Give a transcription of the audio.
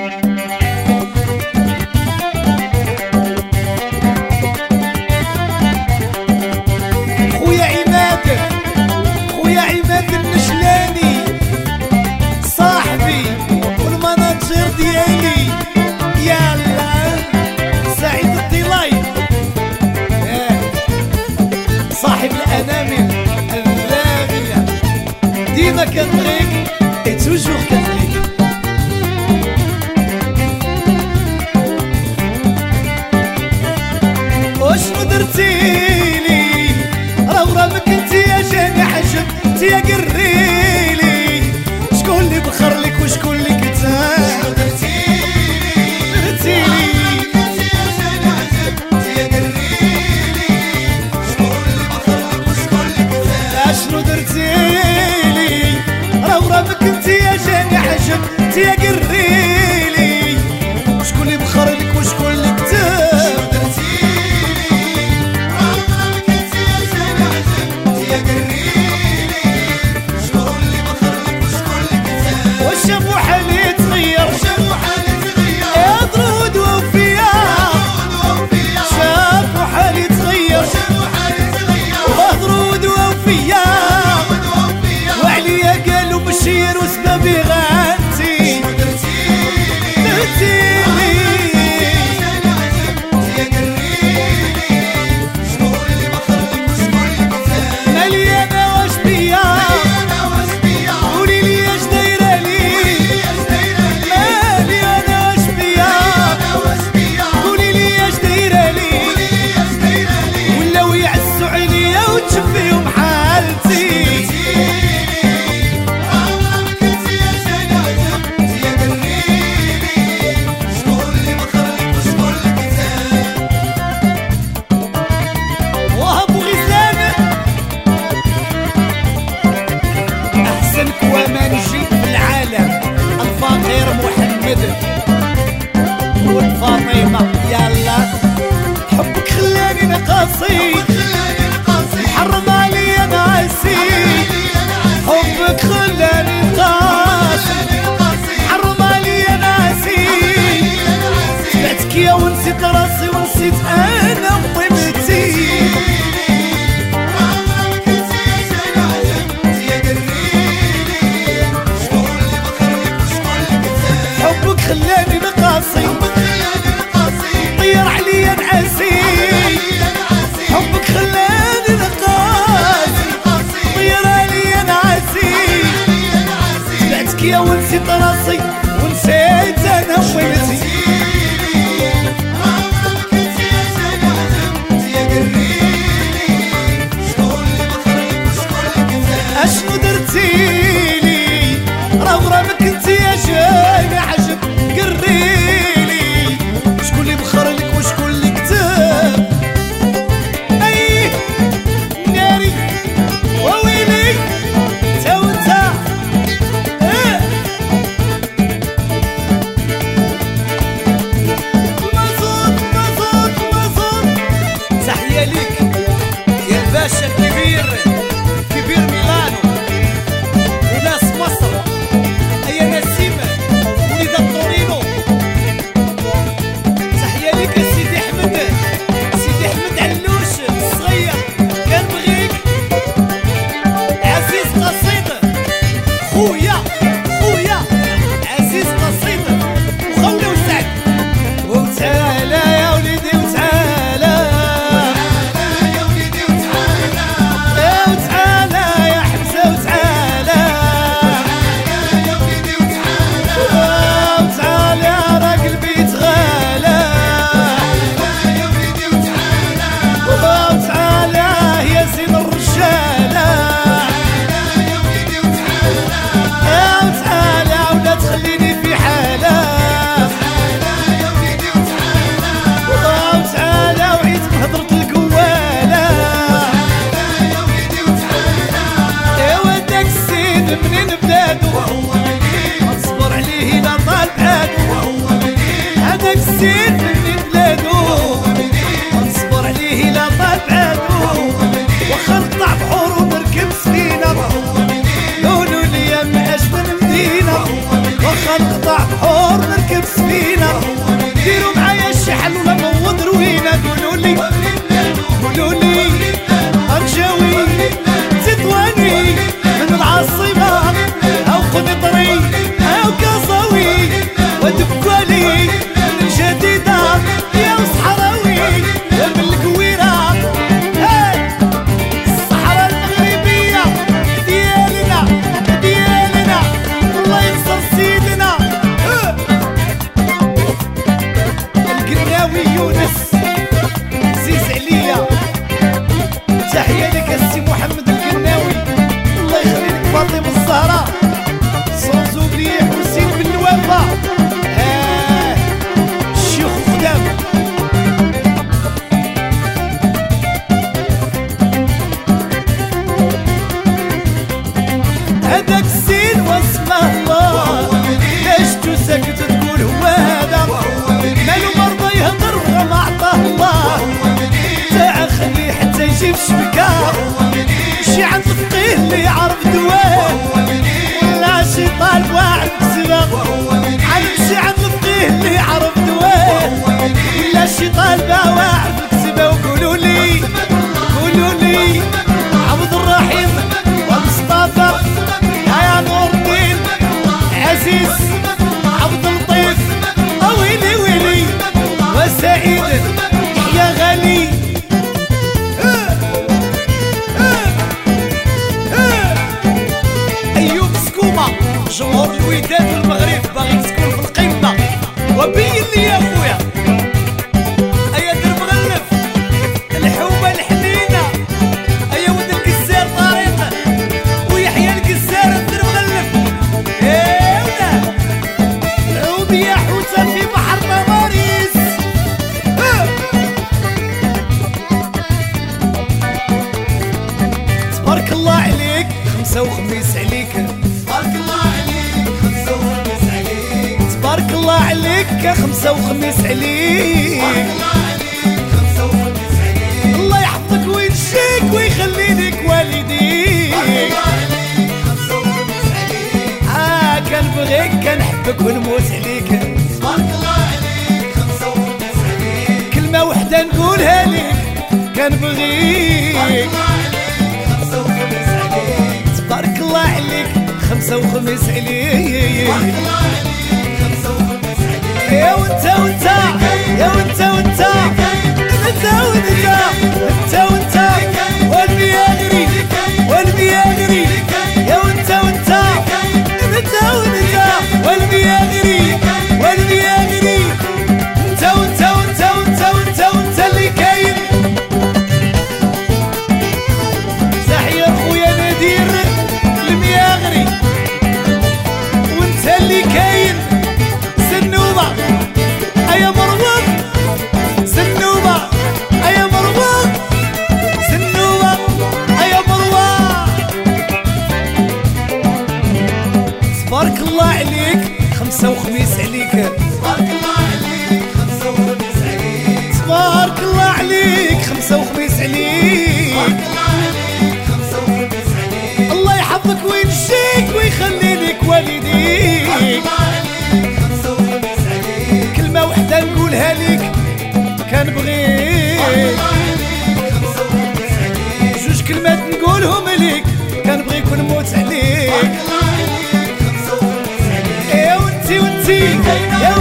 خويا عماد النشلاني صاحبي والمناجر ديالي، يلا سعيد الطلاي صاحب الانامل الراغيه، ديما كنبغيك اي توجور كنبغيك. وشنو درتيلي راه ما كنتي يا جاني حجب انتي يا قريلي، شكون اللي بخر لك وشكون اللي كتاب؟ شنو درتيلي كنتي يا جاني حجب انتي يا قريلي، شكون اللي بخر لك وشكون اللي كتاب؟ شنو درتيلي راه ما كنتي يا جاني حجب انتي يا قريلي، شكون اللي بخر لك وشكون اللي كتاب؟ شافوا حالي تغير يا ضرود ووفياء، شافوا حالي تغير وضرود ووفياء، وعليا قالوا بشير وسبابي غانتي. درتيلي مليانة واش بيا قولي لي اش دايرة فيهم حالتي. وهبوا غزلان احسن كوامانجي في العالم الفقير محمد ولد فاطمه، يلا حبك خلاني نقاصي، حرم علي ناسي، حبك خلاني نقاسي، حرم علي ناسي، تبعتك يا ونسيت راسي ونسيت انا وطيبتي. حبك خلاني نقاسي، طير عليا نعاسي، حبك خلاني نقاسي، طير عليا نعاسي، تبعتك يا ونسيت راسي ونسيت انا وطيبتي. اشنو درتيلي راه ما كنتي يا جاني حجب قريلي، شكون اللي بخر لك وشكون اللي كتاب؟ اي ناري وويلي تا وانتا مزود مزود مزود. تحية ليك يا الباشا الكبير كبير ميلانو وناس مصر، أيا نسيمة وليدة طورينو. تحية ليك يا سيدي أحمد، سيدي أحمد علوش الصغير كنبغيك، عزيز قصيد خويا عزيز قصيد وخولي وسعد. وتعالى يا وليدي وتعالى يا وليدي وتعالى، وتعالى يا حمزة وتعالى يا وليدي وتعالى، وتعالى راه قلبي تغالى يا وليدي وتعالى، وتعالى يا زين الرجالة يا وليدي وتعالى، وتعالى ولا تخليني في حالة يا وليدي وتعالى، وتعالى وعيت بهضرة القوالة يا وليدي وتعالى. ايوا داك السيد منين بلادو وهو منين ما تصبر عليه الا طال بعادو، وهو منين هذاك السيد منين بلادو وهو منين ما تصبر عليه الا طال بعادو، واخا نقطع بحور ونركب سفينة وهو منين قولوا لي ما اش من مدينة، واخا نقطع بحور نركب سفينة يمشي في الشبكة شي عند فقيه اللي يعرف دواه ولا شي طالب واعر بكسبة نمشي عند الفقيه اللي يعرف دواه ولا شي طالبة واعر بكسبة وقولوا لي عبد الرحيم ومصطفى يا نور الدين عزيز عبد اللطيف ويلي ويلي وسعيد يا غالي أيوب سكومة جمهور الوداد المغرب باغي تكون في القمة وبين لي يا خويا أيا در مغلف الحومة الحنينة أيا ولد القزار طريق ويحيى القزار در مغلف يا ولاد عود يا حوتة في بحر ماريس تبارك الله عليك خمسة وخميس عليك تبارك الله عليك خمسة وخميس عليك تبارك الله عليك خمسة وخميس عليك تبارك الله عليك خمسة وخميس عليك الله يحفظك وينشيك ويخلي لك والديك تبارك الله عليك خمسة وخميس عليك كنبغيك كنحبك ونموت عليك تبارك الله عليك خمسة وخميس عليك كلمة وحدة نقولها لك كنبغيك تبارك الله عليك خمسة وخميس عليك تبارك الله عليك خمسة وخميس عليك يا وانت يا وانت وانت والمياغري يا وانت والمياغري انت اللي كاين تحية خويا نادير المياغري وانت اللي كاين سنوبة ايا مروان سنوبة ايا مروان سنوبة ايا مروان تبارك الله عليك خمسة وخميس عليك تبارك الله عليك خمسة وخميس عليك تبارك الله عليك خمسة وخميس عليك تبارك الله عليك خمسة وخميس عليك الله يحفظك وينشيك ويخلي لك والديك تبارك الله عليك خمسة وخميس عليك كلمة وحدة نقولها لك كنبغيك تبارك الله عليك خمسة وخميس عليك جوج كلمات نقولهم لك كنبغيك ونموت عليك تبارك الله عليك خمسة وخميس عليك يا وانتي